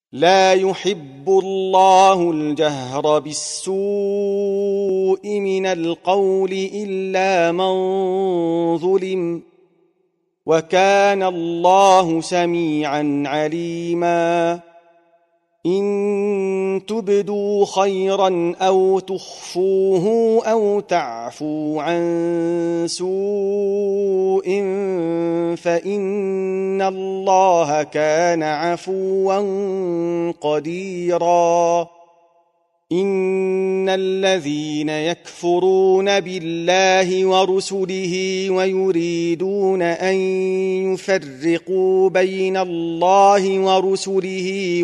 لا يحب الله الجهر بالسوء من القول إلا من ظلم، وكان الله سميعا عليما. إن تبدوا خيرا أو تخفوه أو تعفوا عن سوء فإن الله كان عفوا قديرا. إن الذين يكفرون بالله ورسله ويريدون أن يفرقوا بين الله ورسله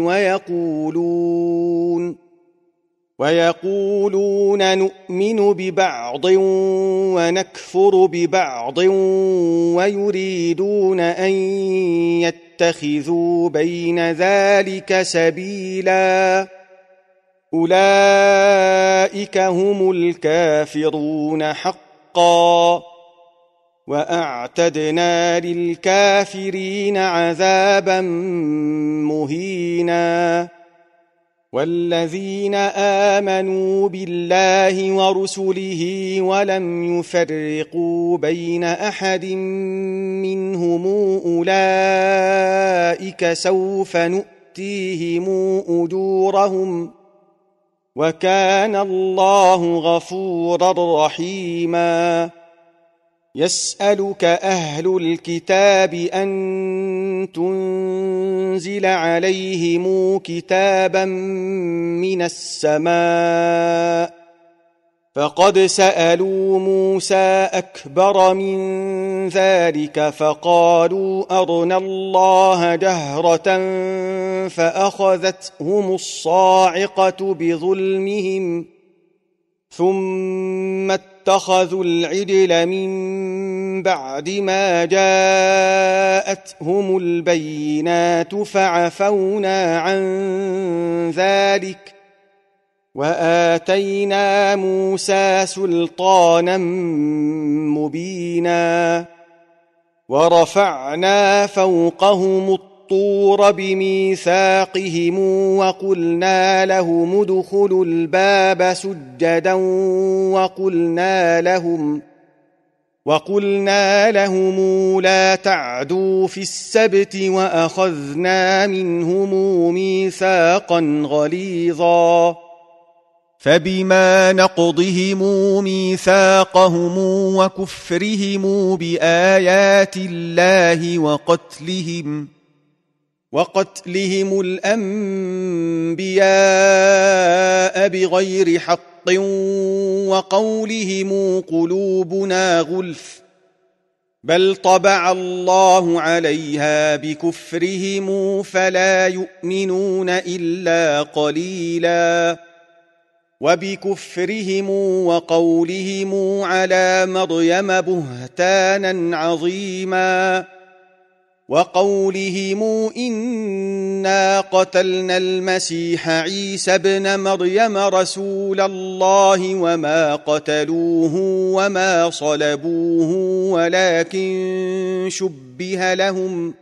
ويقولون نؤمن ببعض ونكفر ببعض ويريدون أن يتخذوا بين ذلك سبيلا، أولئك هم الكافرون حقا، وأعتدنا للكافرين عذابا مهينا. والذين آمنوا بالله ورسله ولم يفرقوا بين أحد منهم أولئك سوف نؤتيهم أجورهم، وكان الله غفورا رحيما. يسألك أهل الكتاب أن تنزل عليهم كتابا من السماء، فقد سألوا موسى أكبر من ذلك فقالوا أرنا الله جهرة فأخذتهم الصاعقة بظلمهم، ثم اتخذوا العجل من بعد ما جاءتهم البينات فعفونا عن ذلك، وآتينا موسى سلطانا مبينا. ورفعنا فوقهم الطور بميثاقهم وقلنا لهم ادخلوا الباب سجدا وقلنا لهم لا تعدوا في السبت وأخذنا منهم ميثاقا غليظا. فبما نقضهم ميثاقهم وكفرهم بآيات الله وقتلهم الأنبياء بغير حق وقولهم قلوبنا غلف، بل طبع الله عليها بكفرهم فلا يؤمنون إلا قليلا. وبكفرهم وقولهم على مريم بهتانا عظيما، وقولهم إنا قتلنا المسيح عيسى ابن مريم رسول الله وما قتلوه وما صلبوه ولكن شبه لهم،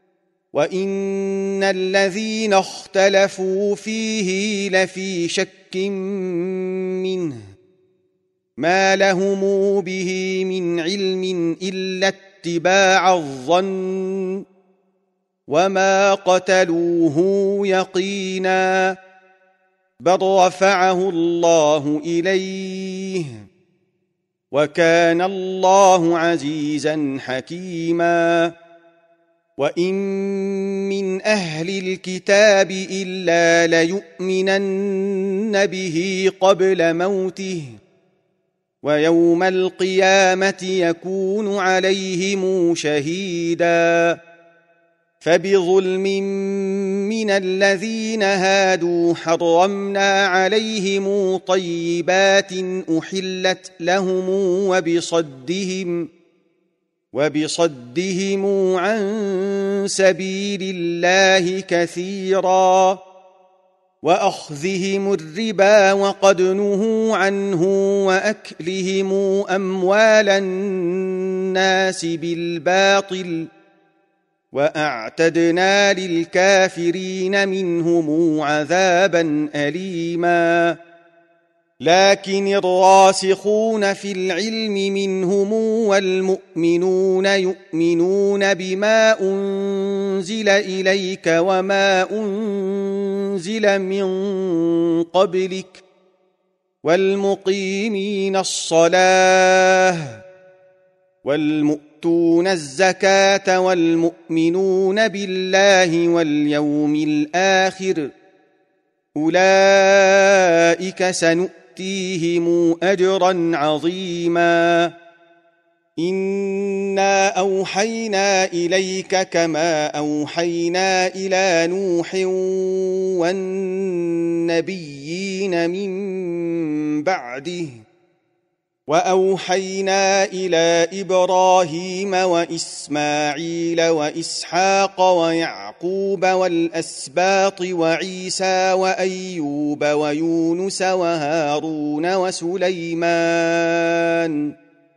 وإن الذين اختلفوا فيه لفي شك منه، ما لهم به من علم إلا اتباع الظن، وما قتلوه يقينا، بل رفعه الله إليه، وكان الله عزيزا حكيما. وإن من أهل الكتاب إلا ليؤمنن به قبل موته، ويوم القيامة يكون عليهم شهيدا. فبظلم من الذين هادوا حرمنا عليهم طيبات أحلت لهم وبصدهم عن سبيل الله كثيرا، وأخذهم الربا وقد نهوا عنه وأكلهم أموال الناس بالباطل، وأعتدنا للكافرين منهم عذابا أليما لكن الراسخون في العلم منهم والمؤمنون يؤمنون بما أنزل إليك وما أنزل من قبلك والمقيمين الصلاة والمؤتون الزكاة والمؤمنون بالله واليوم الآخر أولئك سنؤتيهم أجرا عظيما إنا أوحينا إليك كما أوحينا إلى نوح والنبيين من بعده وأوحينا إلى إبراهيم وإسماعيل وإسحاق ويعقوب والأسباط وعيسى وأيوب ويونس وهارون وسليمان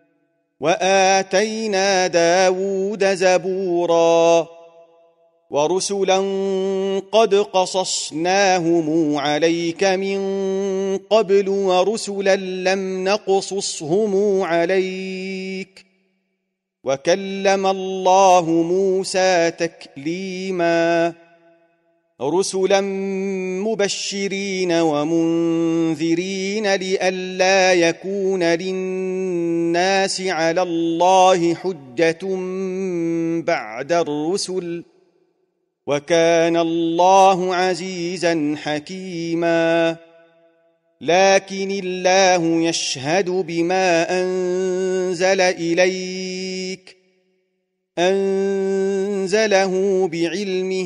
وآتينا داود زبورا ورسلا قد قصصناهم عليك من قبل ورسلا لم نقصصهم عليك وكلم الله موسى تكليما رسلا مبشرين ومنذرين لئلا يكون للناس على الله حجة بعد الرسل وكان الله عزيزا حكيما لكن الله يشهد بما أنزل إليك أنزله بعلمه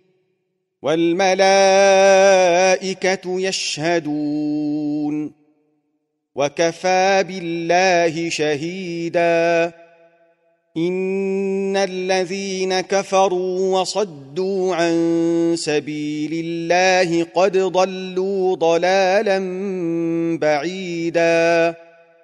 والملائكة يشهدون وكفى بالله شهيدا إن الذين كفروا وصدوا عن سبيل الله قد ضلوا ضلالا بعيدا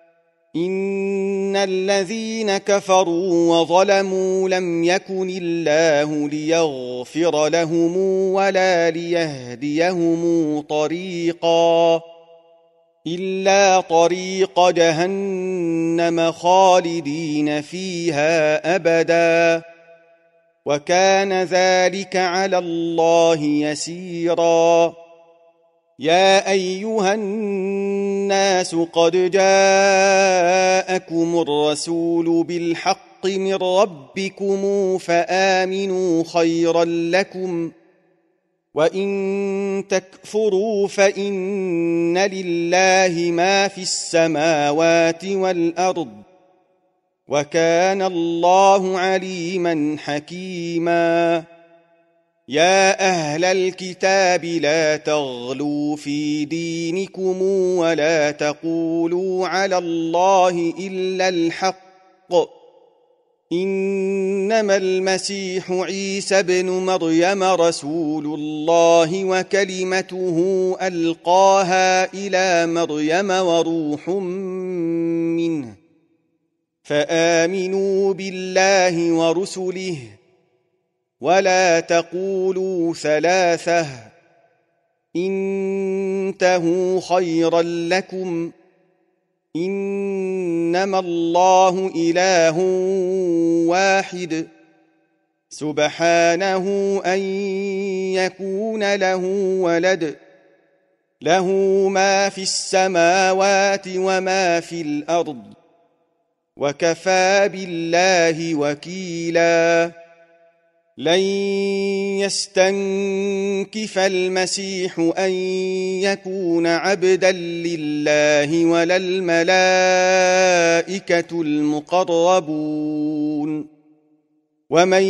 إن الذين كفروا وظلموا لم يكن الله ليغفر لهم ولا ليهديهم طريقا إلا طريق جهنم خالدين فيها أبدا وكان ذلك على الله يسيرا يا أيها الناس قد جاءكم الرسول بالحق من ربكم فآمنوا خيرا لكم وإن تكفروا فإن لله ما في السماوات والأرض وكان الله عليما حكيما يا أهل الكتاب لا تغلوا في دينكم ولا تقولوا على الله إلا الحق إنما المسيح عيسى بن مريم رسول الله وكلمته ألقاها إلى مريم وروح منه فآمنوا بالله ورسله ولا تقولوا ثلاثة انتهوا خيرا لكم إنما الله إله واحد سبحانه أن يكون له ولد له ما في السماوات وما في الأرض وكفى بالله وكيلا لن يستنكف المسيح أن يكون عبدا لله ولا الملائكة المقربون ومن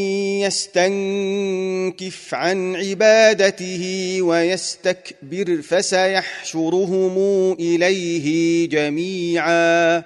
يستنكف عن عبادته ويستكبر فسيحشرهم إليه جميعا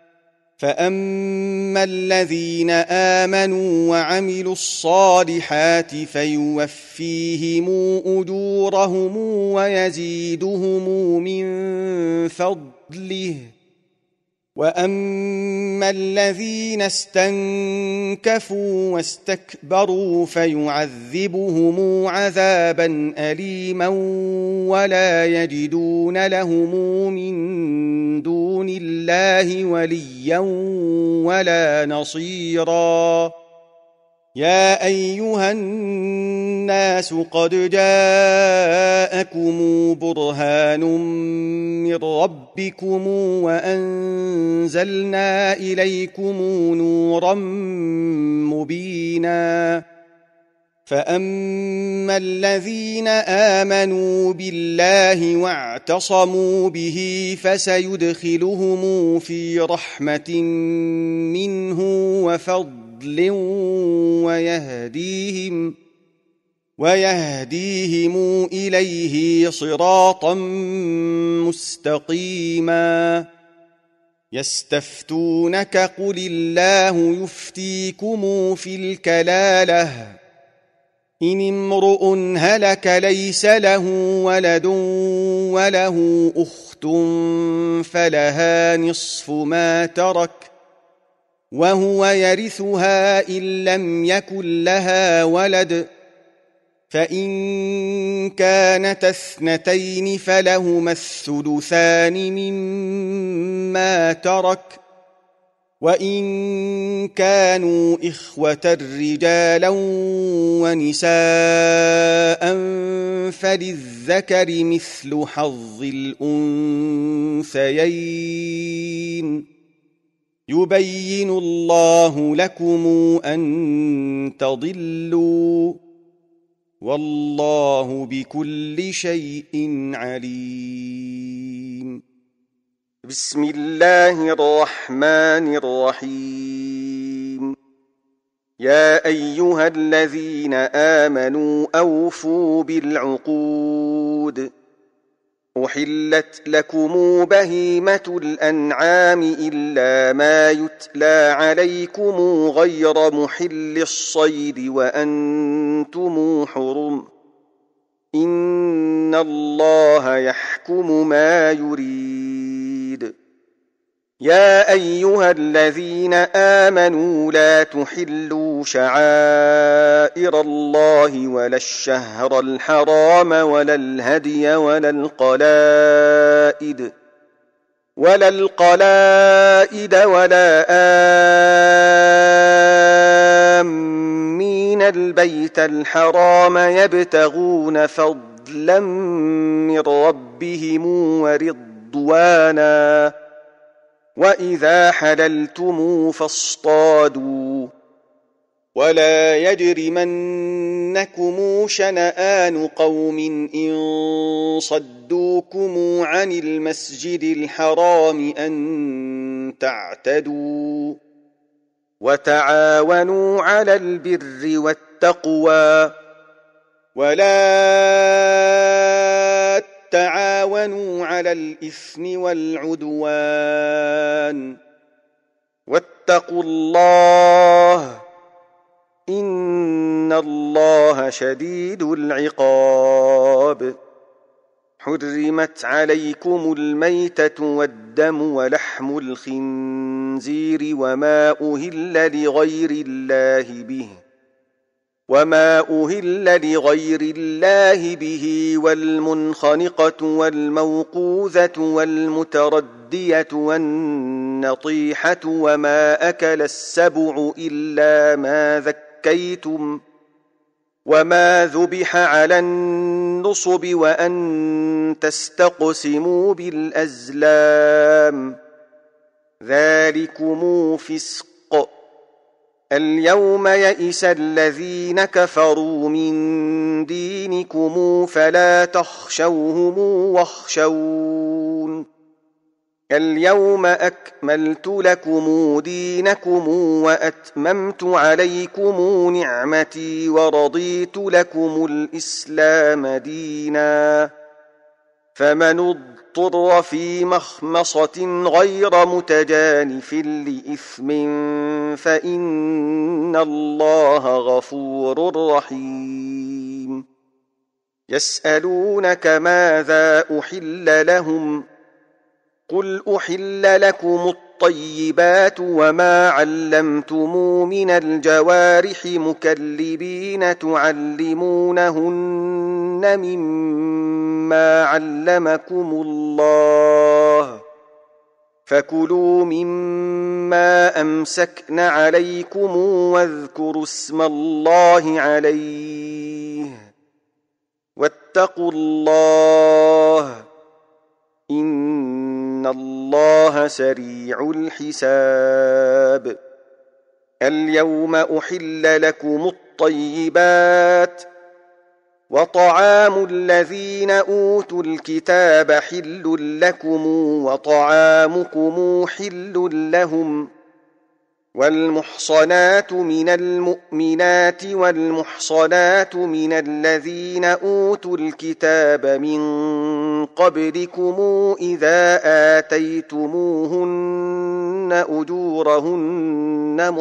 فأما الذين آمنوا وعملوا الصالحات فيوفيهم أجورهم ويزيدهم من فضله وأما الذين استنكفوا واستكبروا فيعذبهم عذابا أليما ولا يجدون لهم من دون الله وليا ولا نصيرا. يا أيها الناس قد جاءكم برهان من ربكم وأنزلنا إليكم نورا مبينا. فأما الذين آمنوا بالله واعتصموا به فسيدخلهم في رحمة منه وفضل ويهديهم إليه صراطا مستقيما. يستفتونك قل الله يفتيكم في الكلالة إن امرؤ هلك ليس له ولد وله أخت فلها نصف ما ترك وهو يرثها إن لم يكن لها ولد، فإن كانتا اثنتين فلهما الثلثان مما ترك، وإن كانوا إخوة رجالا ونساء فللذكر مثل حظ الأنثيين. يبين الله لكم أن تضلوا والله بكل شيء عليم. بسم الله الرحمن الرحيم. يا أيها الذين آمنوا أوفوا بالعقود. أحلت لكم بهيمة الأنعام إلا ما يتلى عليكم غير محل الصيد وأنتم حرم، إن الله يحكم ما يريد. يا أيها الذين آمنوا لا تحلوا شعائر الله ولا الشهر الحرام ولا الهدي ولا القلائد ولا آمين البيت الحرام يبتغون فضلا من ربهم ورضوانا. وإذا حللتم فاصطادوا ولا يجرمنكم شنآن قوم إن صدوكم عن المسجد الحرام أن تعتدوا. وتعاونوا على البر والتقوى ولا تعاونوا على الإثم والعدوان، واتقوا الله إن الله شديد العقاب. حرمت عليكم الميتة والدم ولحم الخنزير وما أهل لغير الله به والمنخنقة والموقوذة والمتردية والنطيحة وما أكل السبع إلا ما ذكيتم وما ذبح على النصب وأن تستقسموا بالأزلام، ذلكم فسق. اليوم يئس الذين كفروا من دينكم فلا تخشوهم واخشون. اليوم أكملت لكم دينكم وأتممت عليكم نعمتي ورضيت لكم الإسلام دينا. فمن اضطر في مخمصة غير متجانف لإثم فإن الله غفور رحيم. يسألونك ماذا أحل لهم قل أحل لكم الطيبات وما علمتم من الجوارح مكلبين تعلمونهن مما علمكم الله فكلوا مما أمسكن عليكم واذكروا اسم الله عليه واتقوا الله إن الله سريع الحساب اليوم أحل لكم الطيبات وطعام الذين أوتوا الكتاب حل لكم وطعامكم حل لهم والمحصنات من المؤمنات والمحصنات من الذين أوتوا الكتاب من قبلكم إذا آتيتموهن أجورهن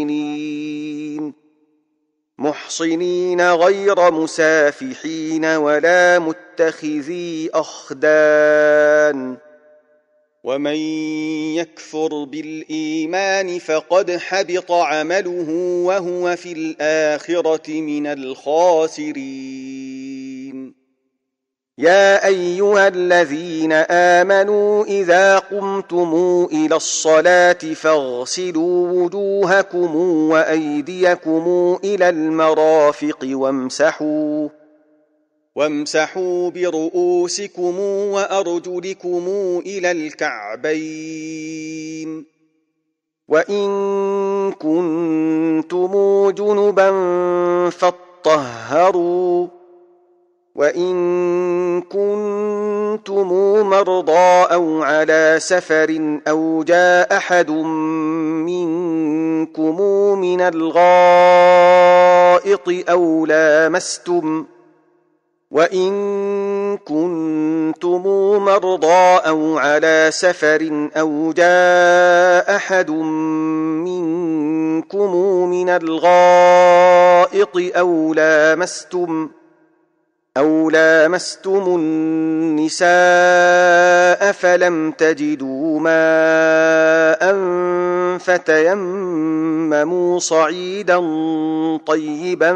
محصنين غير مسافحين ولا متخذي أخدان ومن يكفر بالإيمان فقد حبط عمله وهو في الآخرة من الخاسرين يا أيها الذين آمنوا إذا قمتم إلى الصلاة فاغسلوا وجوهكم وأيديكم إلى المرافق وامسحوا برؤوسكم وأرجلكم إلى الكعبين وإن كنتم جنبا فاطهروا وإن كنتم مرضى أو على سفر أو جاء أحد منكم من الغائط وإن كنتم مرضى أو على سفر أو جاء أحد منكم من الغائط أو لامستم النساء فلم تجدوا ماء فتيمموا صعيدا طيبا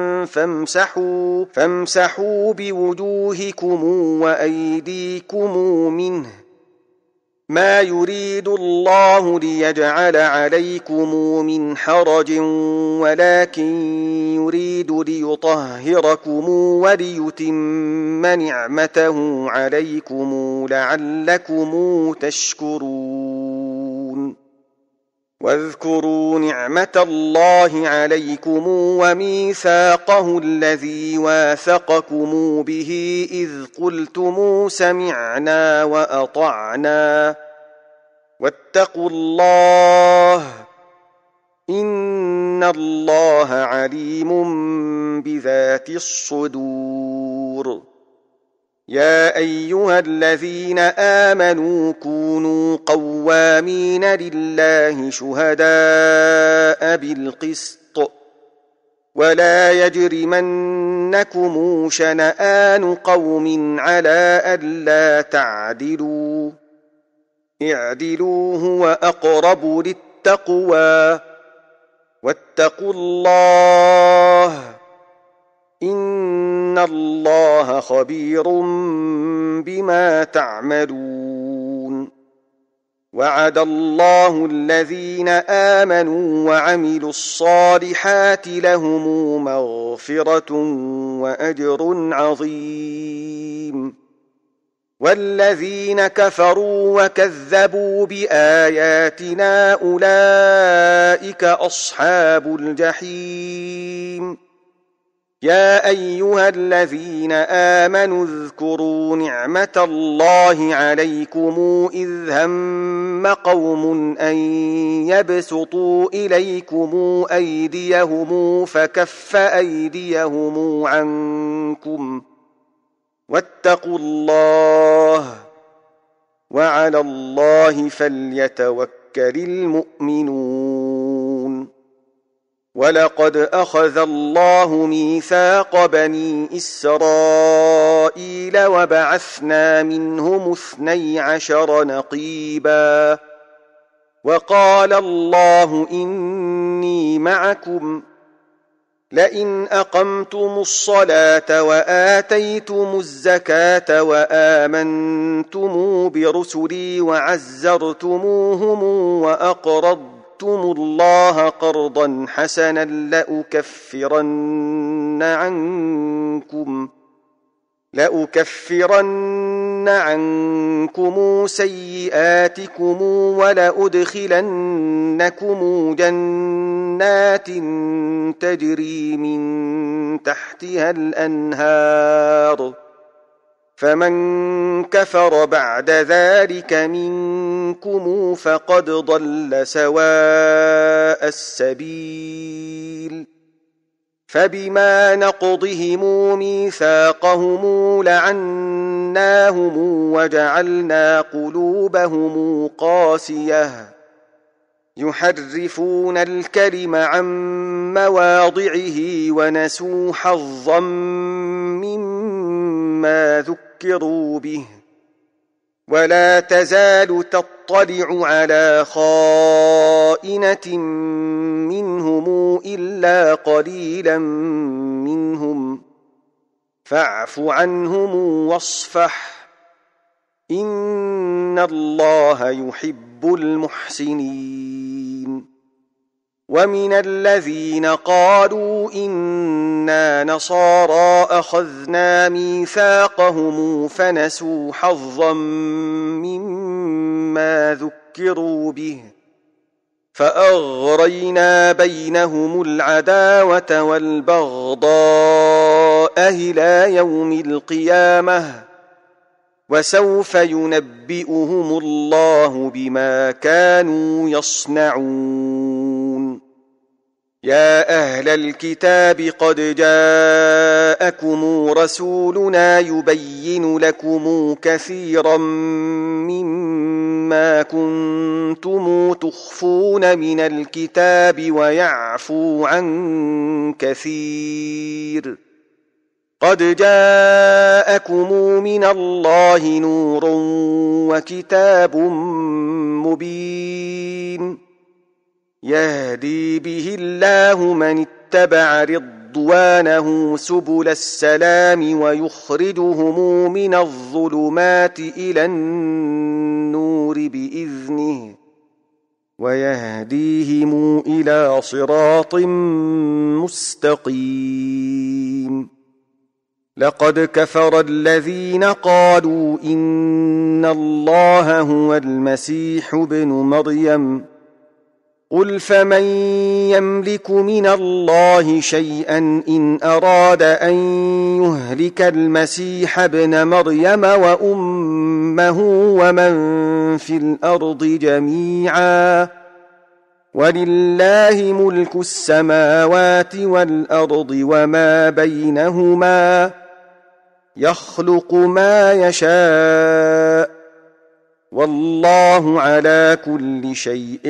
فامسحوا بوجوهكم وأيديكم منه ما يريد الله ليجعل عليكم من حرج ولكن يريد ليطهركم وليتم نعمته عليكم لعلكم تشكرون واذكروا نعمة الله عليكم وميثاقه الذي واثقكم به إذ قلتم سمعنا وأطعنا واتقوا الله إن الله عليم بذات الصدور يا أيها الذين آمنوا كونوا قوامين لله شهداء بالقسط ولا يجرمنكم شنآن قوم على ألا تعدلوا اعدلوا هو أقرب للتقوى واتقوا الله إن الله خبير بما تعملون وعد الله الذين آمنوا وعملوا الصالحات لهم مغفرة وأجر عظيم والذين كفروا وكذبوا بآياتنا أولئك أصحاب الجحيم يا أيها الذين آمنوا اذكروا نعمة الله عليكم إذ هم قوم أن يبسطوا إليكم أيديهم فكف أيديهم عنكم واتقوا الله وعلى الله فليتوكل المؤمنون ولقد أخذ الله ميثاق بني إسرائيل وبعثنا منهم 12 نقيبا وقال الله إني معكم لئن أقمتم الصلاة وآتيتم الزكاة وآمنتم برسلي وعزرتموهم وأقرضتم الله قرضا حسنا لأكفرن عنكم سيئاتكم ولأدخلنكم جنات تجري من تحتها الأنهار فمن كفر بعد ذلك منكم فقد ضل سواء السبيل فبما نقضهم ميثاقهم لعناهم وجعلنا قلوبهم قاسية يحرفون الكلم عن مواضعه ونسوا حظا مما ذكروا به ولا تزال تطلع على خائنة منهم إلا قليلا منهم فاعف عنهم واصفح إن الله يحب المحسنين ومن الذين قالوا إنا نصارى أخذنا ميثاقهم فنسوا حظا مما ذكروا به فأغرينا بينهم العداوة والبغضاء إلى يوم القيامة وسوف ينبئهم الله بما كانوا يصنعون يا أهل الكتاب قد جاءكم رسولنا يبين لكم كثيرا مما كنتم تخفون من الكتاب ويعفو عن كثير قد جاءكم من الله نور وكتاب مبين يهدي به الله من اتبع رضوانه سبل السلام ويخرجهم من الظلمات إلى النور بإذنه ويهديهم إلى صراط مستقيم لقد كفر الذين قالوا إن الله هو المسيح ابن مريم قل فمن يملك من الله شيئا إن أراد أن يهلك المسيح ابن مريم وأمه ومن في الأرض جميعا ولله ملك السماوات والأرض وما بينهما يخلق ما يشاء والله على كل شيء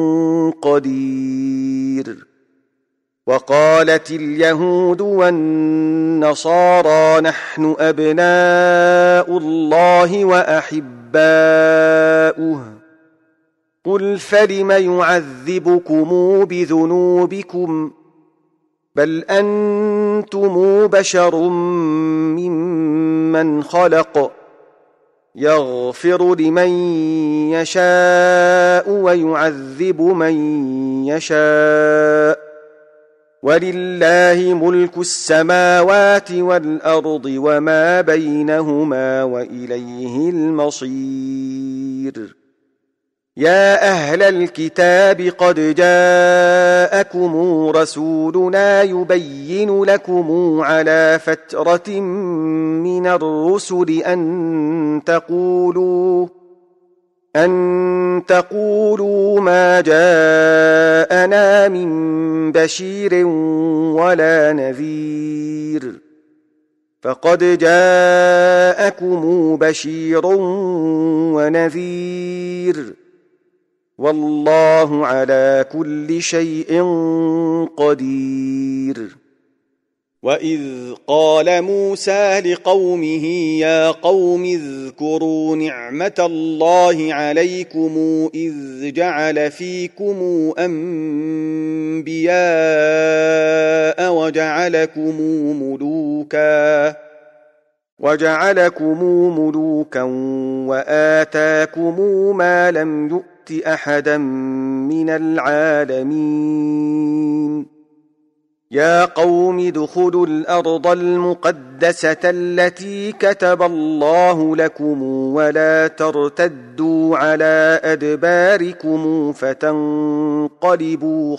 قدير وقالت اليهود والنصارى نحن أبناء الله وأحباؤه قل فلم يعذبكم بذنوبكم بل أنتم بشر ممن خلق يغفر لمن يشاء ويعذب من يشاء ولله ملك السماوات والأرض وما بينهما وإليه المصير يا أهل الكتاب قد جاءكم رسولنا يبين لكم على فترة من الرسل أن تقولوا ما جاءنا من بشير ولا نذير فقد جاءكم بشير ونذير والله على كل شيء قدير وإذ قال موسى لقومه يا قوم اذكروا نعمة الله عليكم إذ جعل فيكم أنبياء وجعلكم ملوكا وآتاكم ما لم يؤت أحدا من العالمين يا قوم ادخلوا الأرض المقدسة التي كتب الله لكم ولا ترتدوا على أدباركم فتنقلبوا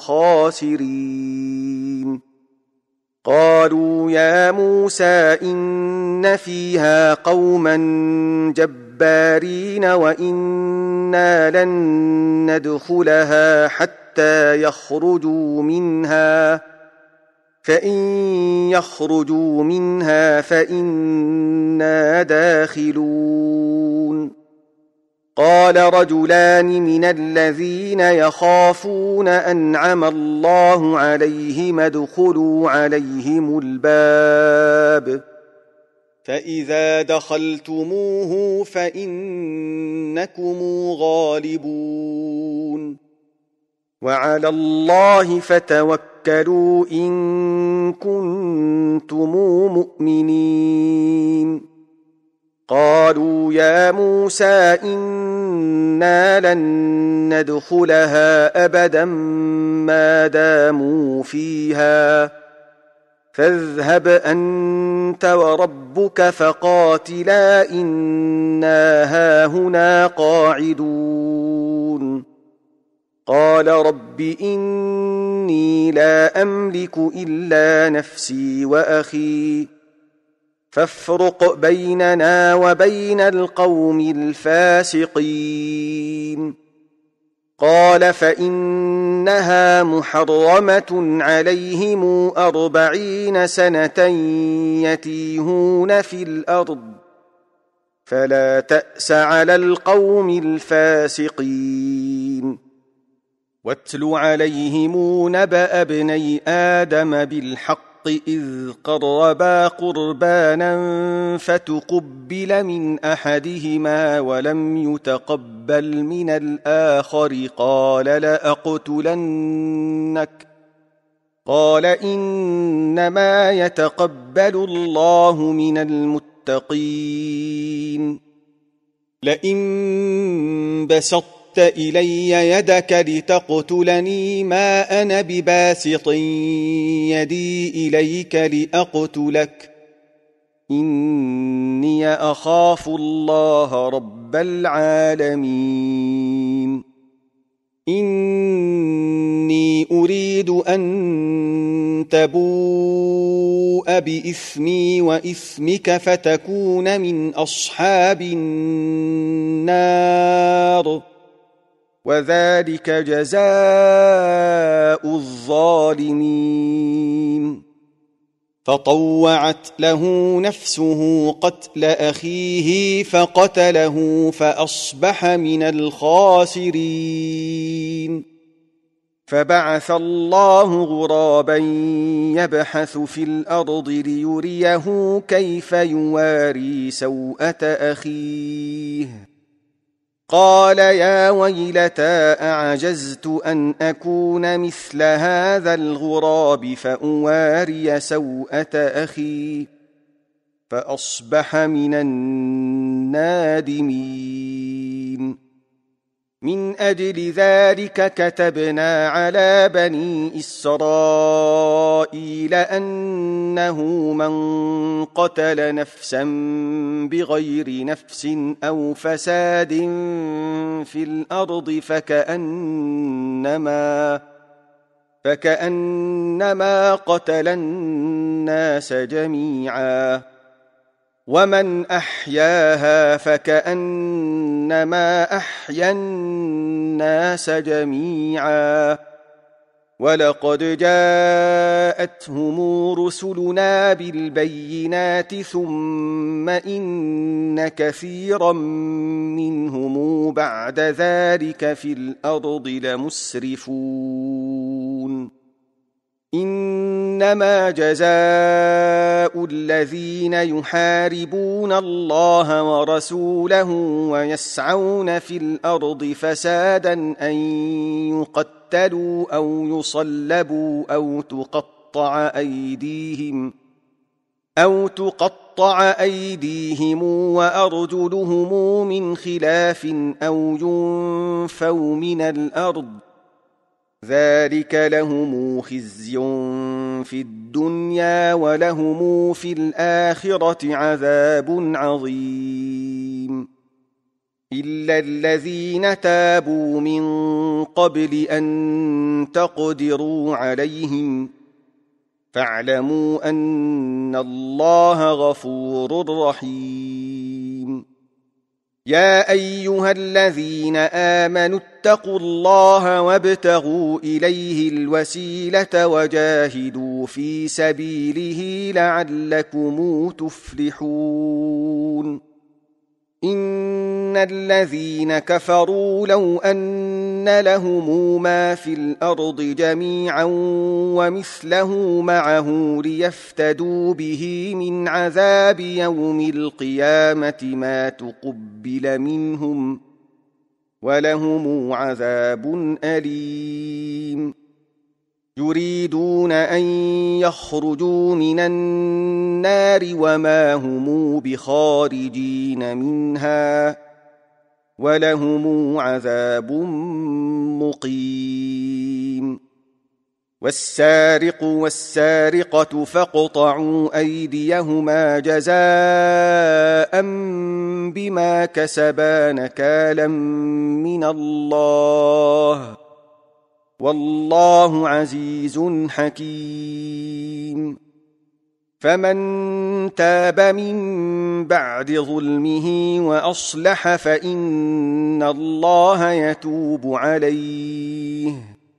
خاسرين قالوا يا موسى إن فيها قوما جبارين وإنا لن ندخلها حتى يخرجوا منها فإن يخرجوا منها فإنا داخلون قال رجلان من الذين يخافون أنعم الله عليهم ادخلوا عليهم الباب فإذا دخلتموه فإنكم غالبون وعلى الله فتوكلوا إن كنتم مؤمنين قالوا يا موسى إنا لن ندخلها أبدا ما داموا فيها فاذهب أنت وربك فقاتلا إنا هاهنا قاعدون قال رب إني لا أملك إلا نفسي وأخي فافرق بيننا وبين القوم الفاسقين قال فإنها محرمة عليهم 40 سنة يتيهون في الأرض فلا تأس على القوم الفاسقين واتل عليهم نبأ ابني آدم بالحق إذ قربا قربانا فتقبل من أحدهما ولم يتقبل من الآخر قال لأقتلنك قال إنما يتقبل الله من المتقين لئن بسطت إلي يدك لتقتلني ما أنا بباسط يدي إليك لأقتلك إني أخاف الله رب العالمين إني أريد أن تبوء بإثمي وإثمك فتكون من أصحاب النار وذلك جزاء الظالمين فطوعت له نفسه قتل أخيه فقتله فأصبح من الخاسرين فبعث الله غرابا يبحث في الأرض ليريه كيف يواري سوءة أخيه قال يا ويلتى أعجزت أن أكون مثل هذا الغراب فأواري سوءة أخي فأصبح من النادمين من أجل ذلك كتبنا على بني إسرائيل أنه من قتل نفسا بغير نفس أو فساد في الأرض فكأنما قتل الناس جميعا ومن أحياها فكأنما أحيا الناس جميعا ولقد جاءتهم رسلنا بالبينات ثم إن كثيرا منهم بعد ذلك في الأرض لمسرفون إنما جزاء الذين يحاربون الله ورسوله ويسعون في الأرض فسادا أن يقتلوا أو يصلبوا أو تقطع أيديهم وأرجلهم من خلاف أو ينفوا من الأرض ذلك لهم خزي في الدنيا ولهم في الآخرة عذاب عظيم إلا الذين تابوا من قبل أن تقدروا عليهم فاعلموا أن الله غفور رحيم يا أيها الذين آمنوا اتقوا الله وابتغوا إليه الوسيلة وجاهدوا في سبيله لعلكم تفلحون إن الذين كفروا لو أن لهم ما في الأرض جميعا ومثله معه ليفتدوا به من عذاب يوم القيامة ما تقبل منهم ولهم عذاب أليم يريدون أن يخرجوا من النار وما هم بخارجين منها ولهم عذاب مقيم والسارق والسارقة فاقطعوا أيديهما جزاء بما كسبا نكالا من الله والله عزيز حكيم فمن تاب من بعد ظلمه وأصلح فإن الله يتوب عليه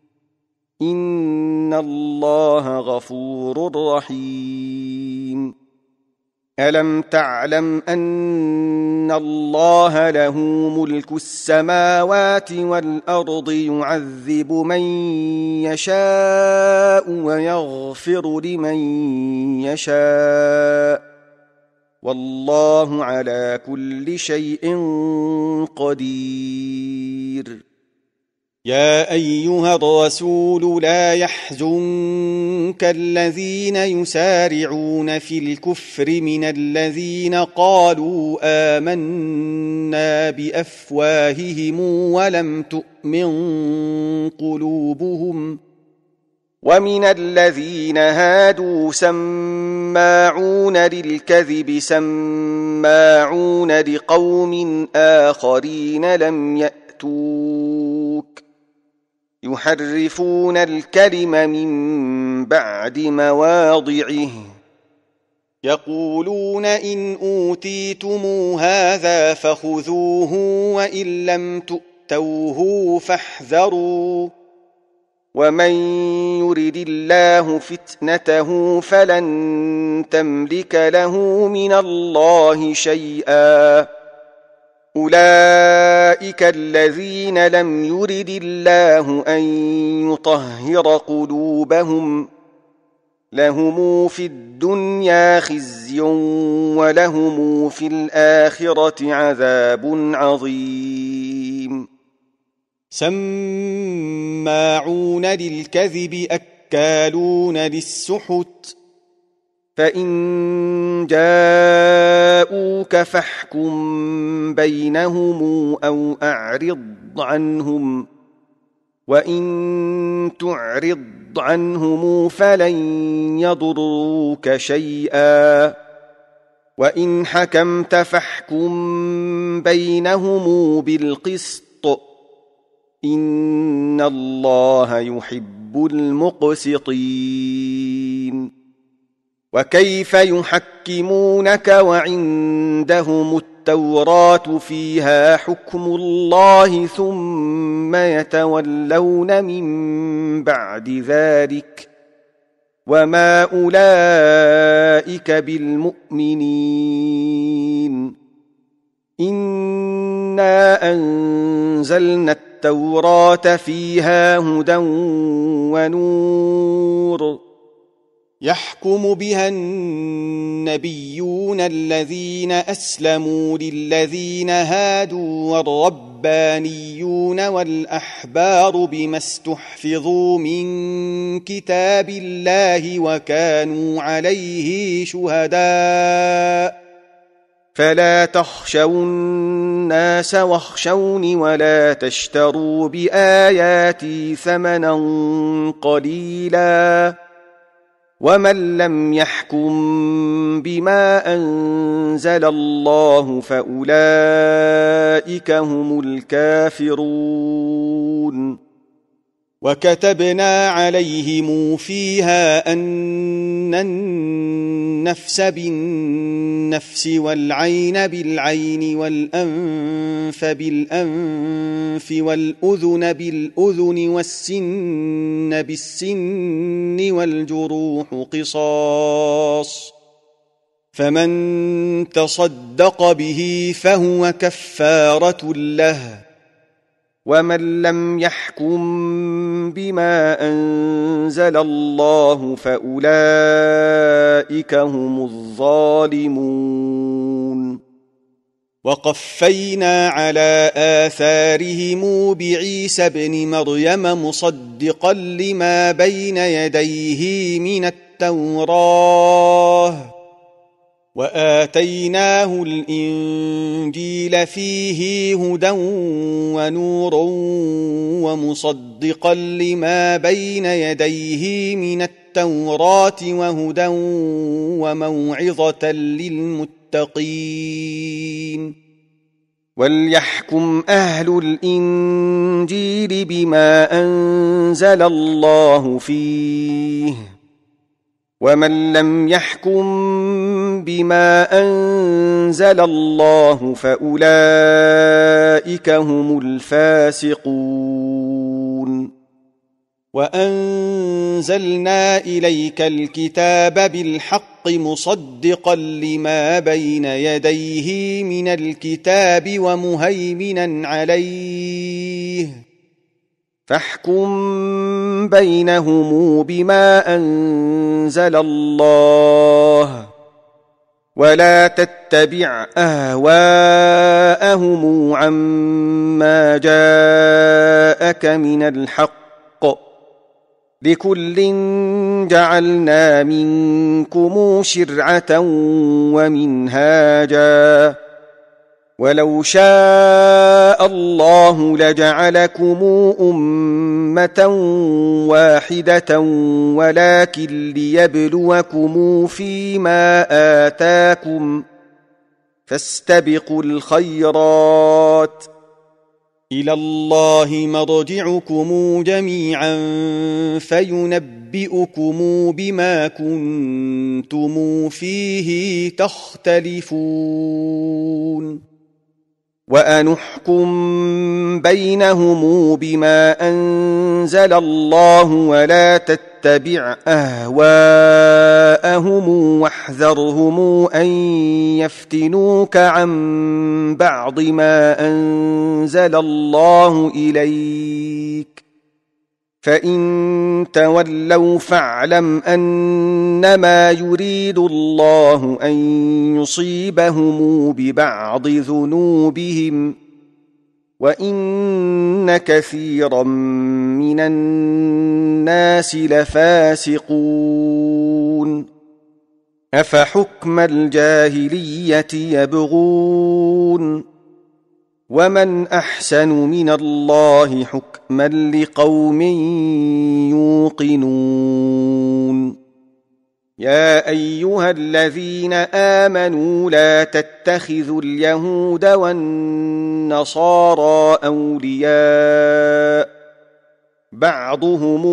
إن الله غفور رحيم ألم تعلم أن الله له ملك السماوات والأرض يعذب من يشاء ويغفر لمن يشاء والله على كل شيء قدير يا أيها الرسول لا يحزنك الذين يسارعون في الكفر من الذين قالوا آمنا بأفواههم ولم تؤمن قلوبهم ومن الذين هادوا سماعون للكذب سماعون لقوم آخرين لم يأتوك يحرفون الكلم من بعد مواضعه يقولون إن أوتيتم هذا فخذوه وإن لم تؤتوه فاحذروا ومن يرد الله فتنته فلن تملك له من الله شيئا أولئك الذين لم يرد الله أن يطهر قلوبهم لهم في الدنيا خزي ولهم في الآخرة عذاب عظيم سماعون للكذب أكالون للسحت فإن جاءوك فاحكم بينهم أو أعرض عنهم وإن تعرض عنهم فلن يضروك شيئا وإن حكمت فاحكم بينهم بالقسط إن الله يحب المقسطين وكيف يحكمونك وعندهم التوراة فيها حكم الله ثم يتولون من بعد ذلك وما أولئك بالمؤمنين إنا أنزلنا التوراة فيها هدى ونور يحكم بها النبيون الذين أسلموا للذين هادوا والربانيون والأحبار بما استحفظوا من كتاب الله وكانوا عليه شهداء فلا تخشوا الناس واخشوني ولا تشتروا بآياتي ثمنا قليلا ومن لم يحكم بما أنزل الله فأولئك هم الكافرون وكتبنا عليهم فيها أن النفس بالنفس والعين بالعين والأنف بالأنف والأذن بالأذن والسن بالسن والجروح قصاص فمن تصدق به فهو كفارة له ومن لم يحكم بما أنزل الله فأولئك هم الظالمون وقفينا على آثارهم بعيسى ابن مريم مصدقا لما بين يديه من التوراة وآتيناه الإنجيل فيه هدى ونور ومصدقا لما بين يديه من التوراة وهدى وموعظة للمتقين وليحكم أهل الإنجيل بما أنزل الله فيه ومن لم يحكم بما أنزل الله فأولئك هم الفاسقون وأنزلنا إليك الكتاب بالحق مصدقا لما بين يديه من الكتاب ومهيمنا عليه فاحكم بينهم بما أنزل الله ولا تتبع أهواءهم عما جاءك من الحق لكل جعلنا منكم شرعة ومنهاجا ولو شاء الله لجعلكم أمة واحدة ولكن ليبلوكم فيما آتاكم فاستبقوا الخيرات إلى الله مرجعكم جميعا فينبئكم بما كنتم فيه تختلفون وأنحكم بينهم بما أنزل الله ولا تتبع أهواءهم واحذرهم أن يفتنوك عن بعض ما أنزل الله إليك فإن تولوا فاعلم أنما يريد الله أن يصيبهم ببعض ذنوبهم وإن كثيرا من الناس لفاسقون أفحكم الجاهلية يبغون ومن أحسن من الله حكما لقوم يوقنون يا أيها الذين آمنوا لا تتخذوا اليهود والنصارى أولياء بعضهم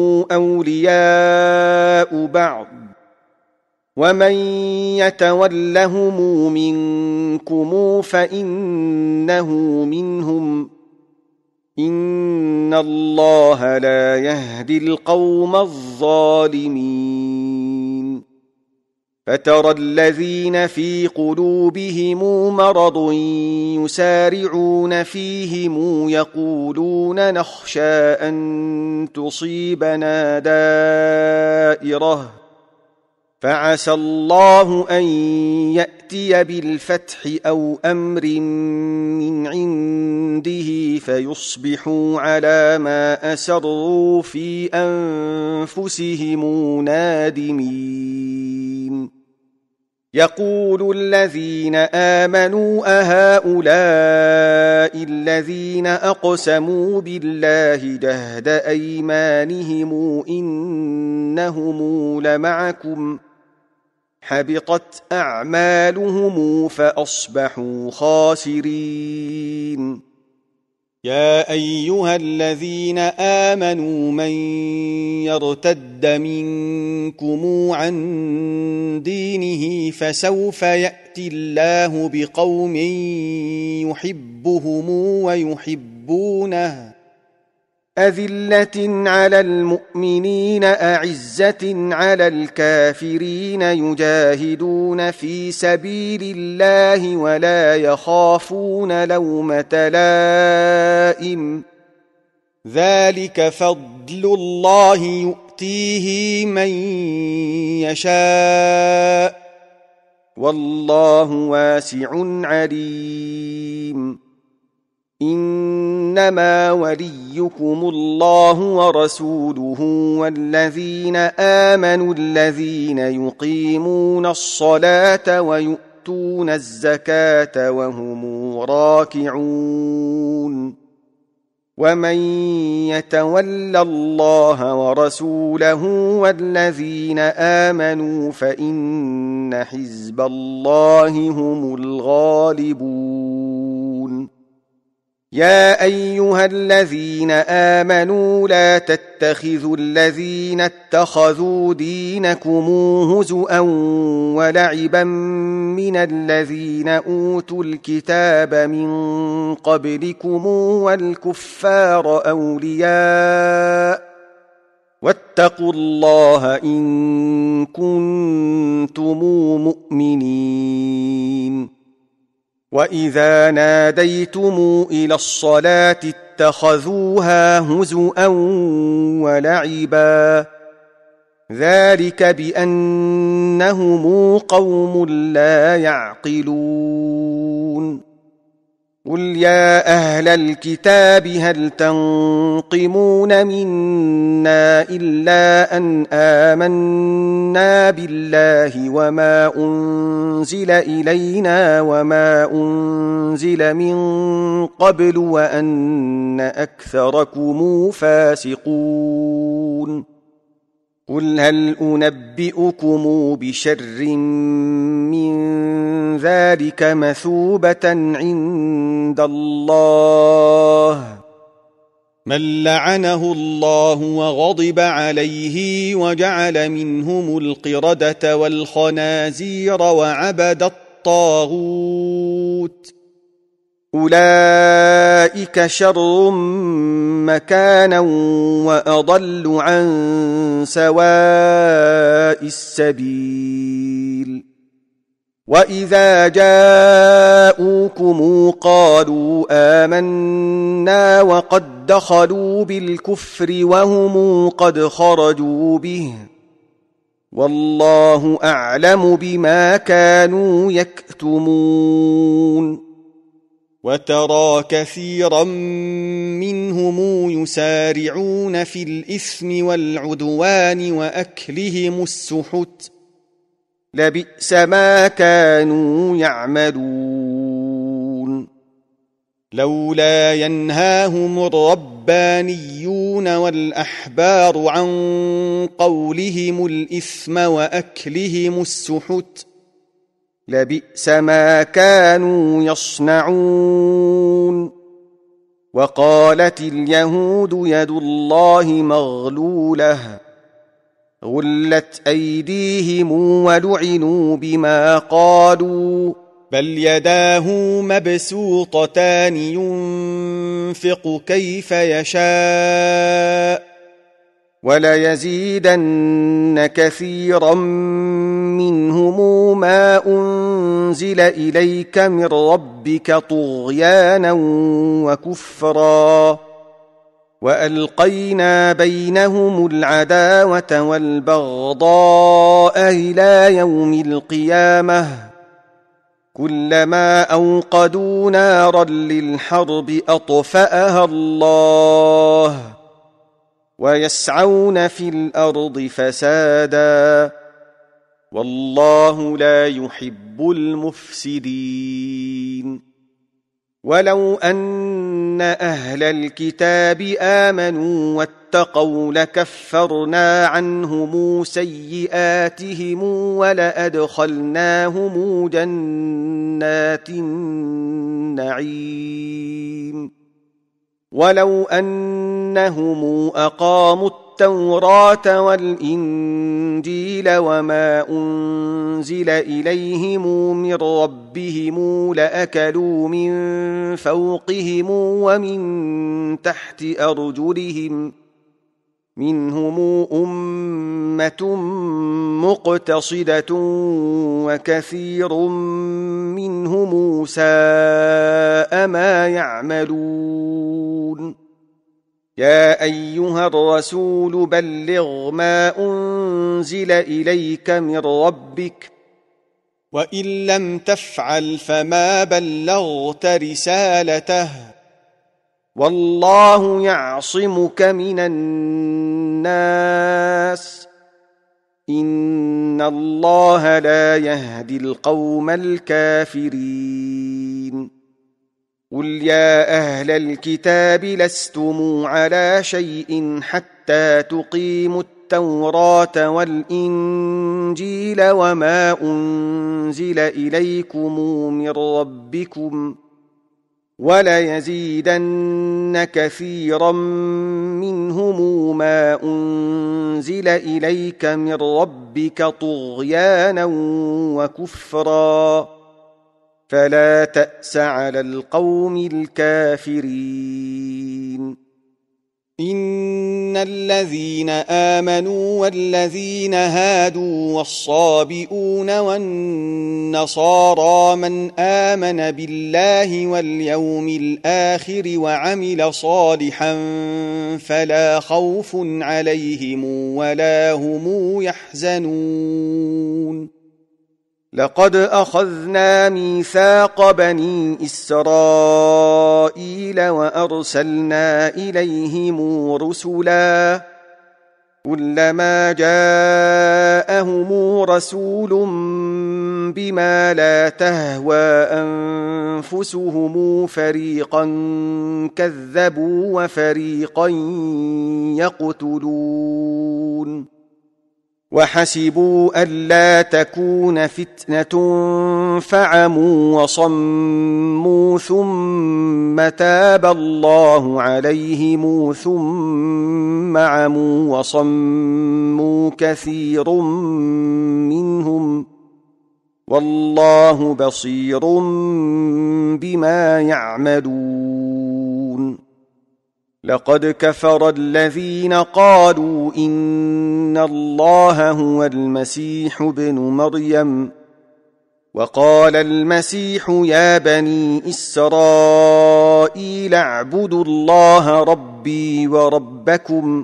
أولياء بعض ومن يتولهم منكم فإنه منهم إن الله لا يهدي القوم الظالمين فترى الذين في قلوبهم مرض يسارعون فيهم يقولون نخشى أن تصيبنا دائرة فعسى الله أن يأتي بالفتح أو أمر من عنده فيصبحوا على ما أسروا في أنفسهم نادمين يقول الذين آمنوا أهؤلاء الذين أقسموا بالله جهد أيمانهم إنهم لمعكم حبطت أعمالهم فأصبحوا خاسرين يا أيها الذين آمنوا من يرتد منكم عن دينه فسوف يأتي الله بقوم يحبهم ويحبونه أذلة على المؤمنين أعزة على الكافرين يجاهدون في سبيل الله ولا يخافون لومة لائم ذلك فضل الله يؤتيه من يشاء والله واسع عليم إنما وليكم الله ورسوله والذين آمنوا الذين يقيمون الصلاة ويؤتون الزكاة وهم راكعون ومن يتول الله ورسوله والذين آمنوا فإن حزب الله هم الغالبون يا أيها الذين آمنوا لا تتخذوا الذين اتخذوا دينكم هزؤا ولعبا من الذين أوتوا الكتاب من قبلكم والكفار أولياء واتقوا الله إن كنتم مؤمنين وإذا ناديتم إلى الصلاة اتخذوها هزؤا ولعبا ذلك بأنهم قوم لا يعقلون قل يا أهل الكتاب هل تنقمون منا إلا أن آمنا بالله وما أنزل إلينا وما أنزل من قبل وأن أكثركم فاسقون قل هل أنبئكم بشر من ذلك مثوبة عند الله من لعنه الله وغضب عليه وجعل منهم القردة والخنازير وعبد الطاغوت أولئك شر مكانا وأضل عن سواء السبيل وإذا جاءوكم قالوا آمنا وقد دخلوا بالكفر وهم قد خرجوا به والله أعلم بما كانوا يكتمون وترى كثيرا منهم يسارعون في الإثم والعدوان وأكلهم السحت لبئس ما كانوا يعملون لولا ينهاهم الربانيون والأحبار عن قولهم الإثم وأكلهم السحت لبئس ما كانوا يصنعون وقالت اليهود يد الله مغلولة غلت أيديهم ولعنوا بما قالوا بل يداه مبسوطتان ينفق كيف يشاء وليزيدن كثيرا منهم كرهتم ما أنزل إليك من ربك طغيانا وكفرا وألقينا بينهم العداوة والبغضاء إلى يوم القيامة كلما أوقدوا نارا للحرب أطفأها الله ويسعون في الأرض فسادا والله لا يحب المفسدين ولو أن أهل الكتاب آمنوا واتقوا لكفرنا عنهم سيئاتهم ولأدخلناهم جنات النعيم ولو أنهم أقاموا التوراة والإنجيل وما أنزل إليهم من ربهم لأكلوا من فوقهم ومن تحت أرجلهم منهم أمة مقتصدة وكثير منهم ساء ما يعملون يا أيها الرسول بلغ ما أنزل إليك من ربك وإن لم تفعل فما بلغت رسالته والله يعصمك من الناس إن الله لا يهدي القوم الكافرين قل يا أهل الكتاب لستم على شيء حتى تقيموا التوراة والإنجيل وما أنزل إليكم من ربكم وليزيدن كثيرا منهم ما أنزل إليك من ربك طغيانا وكفرا فلا تأس على القوم الكافرين إن الذين آمنوا والذين هادوا والصابئون والنصارى من آمن بالله واليوم الآخر وعمل صالحا فلا خوف عليهم ولا هم يحزنون لقد أخذنا ميثاق بني إسرائيل وأرسلنا إليهم رسلا كلما جاءهم رسول بما لا تهوى أنفسهم فريقا كذبوا وفريقا يقتلون وحسبوا ألا تكون فتنة فعموا وصموا ثم تاب الله عليهم ثم عموا وصموا كثير منهم والله بصير بما يعملون لقد كفر الذين قالوا إن الله هو المسيح ابن مريم وقال المسيح يا بني إسرائيل اعبدوا الله ربي وربكم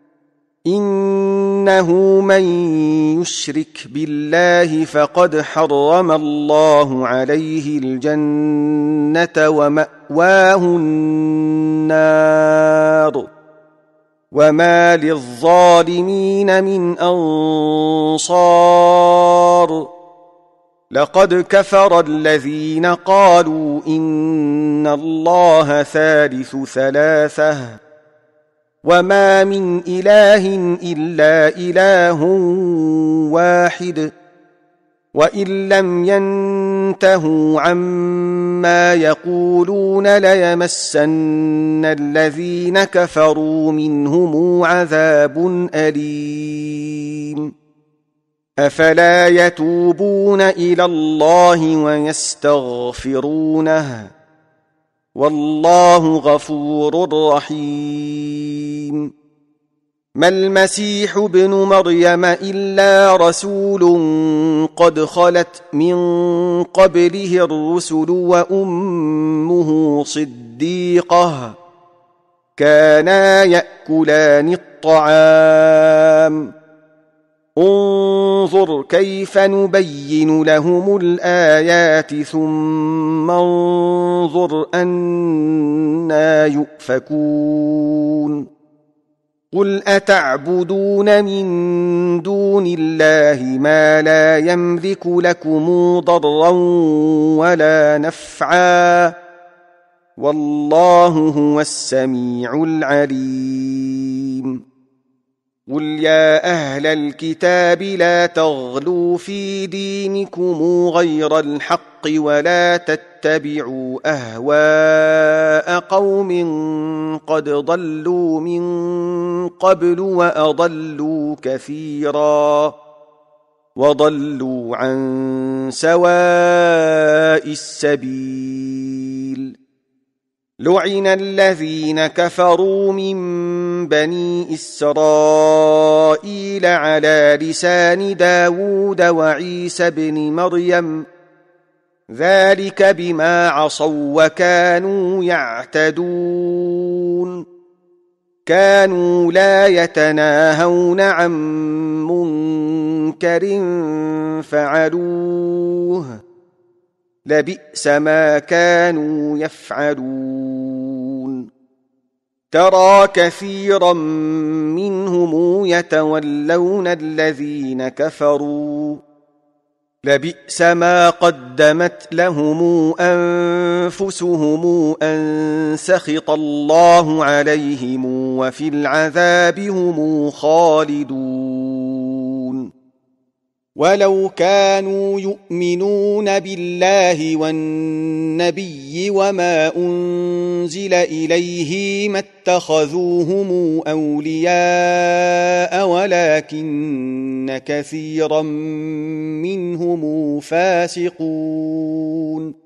إنه من يشرك بالله فقد حرم الله عليه الجنة ومأواه النار وما للظالمين من أنصار لقد كفر الذين قالوا إن الله ثالث ثلاثة وما من إله إلا إله واحد وإن لم ينتهوا عما يقولون ليمسن الذين كفروا منهم عذاب أليم أفلا يتوبون إلى الله ويستغفرونه والله غفور رحيم ما المسيح ابن مريم إلا رسول قد خلت من قبله الرسل وأمه صديقة كانا يأكلان الطعام انظر كيف نبين لهم الآيات ثم انظر أنى يؤفكون قل أتعبدون من دون الله ما لا يملك لكم ضرا ولا نفعا والله هو السميع العليم قل يا أهل الكتاب لا تغلوا في دينكم غير الحق ولا تتبعوا أهواء قوم قد ضلوا من قبل وأضلوا كثيرا وضلوا عن سواء السبيل لعن الذين كفروا من بني إسرائيل على لسان داود وعيسى بن مريم ذلك بما عصوا وكانوا يعتدون كانوا لا يتناهون عن منكر فعلوه لبئس ما كانوا يفعلون ترى كثيرا منهم يتولون الذين كفروا لبئس ما قدمت لهم أنفسهم أن سخط الله عليهم وفي العذاب هم خالدون ولو كانوا يؤمنون بالله والنبي وما أنزل إليه ما اتخذوهم أولياء ولكن كثيرا منهم فاسقون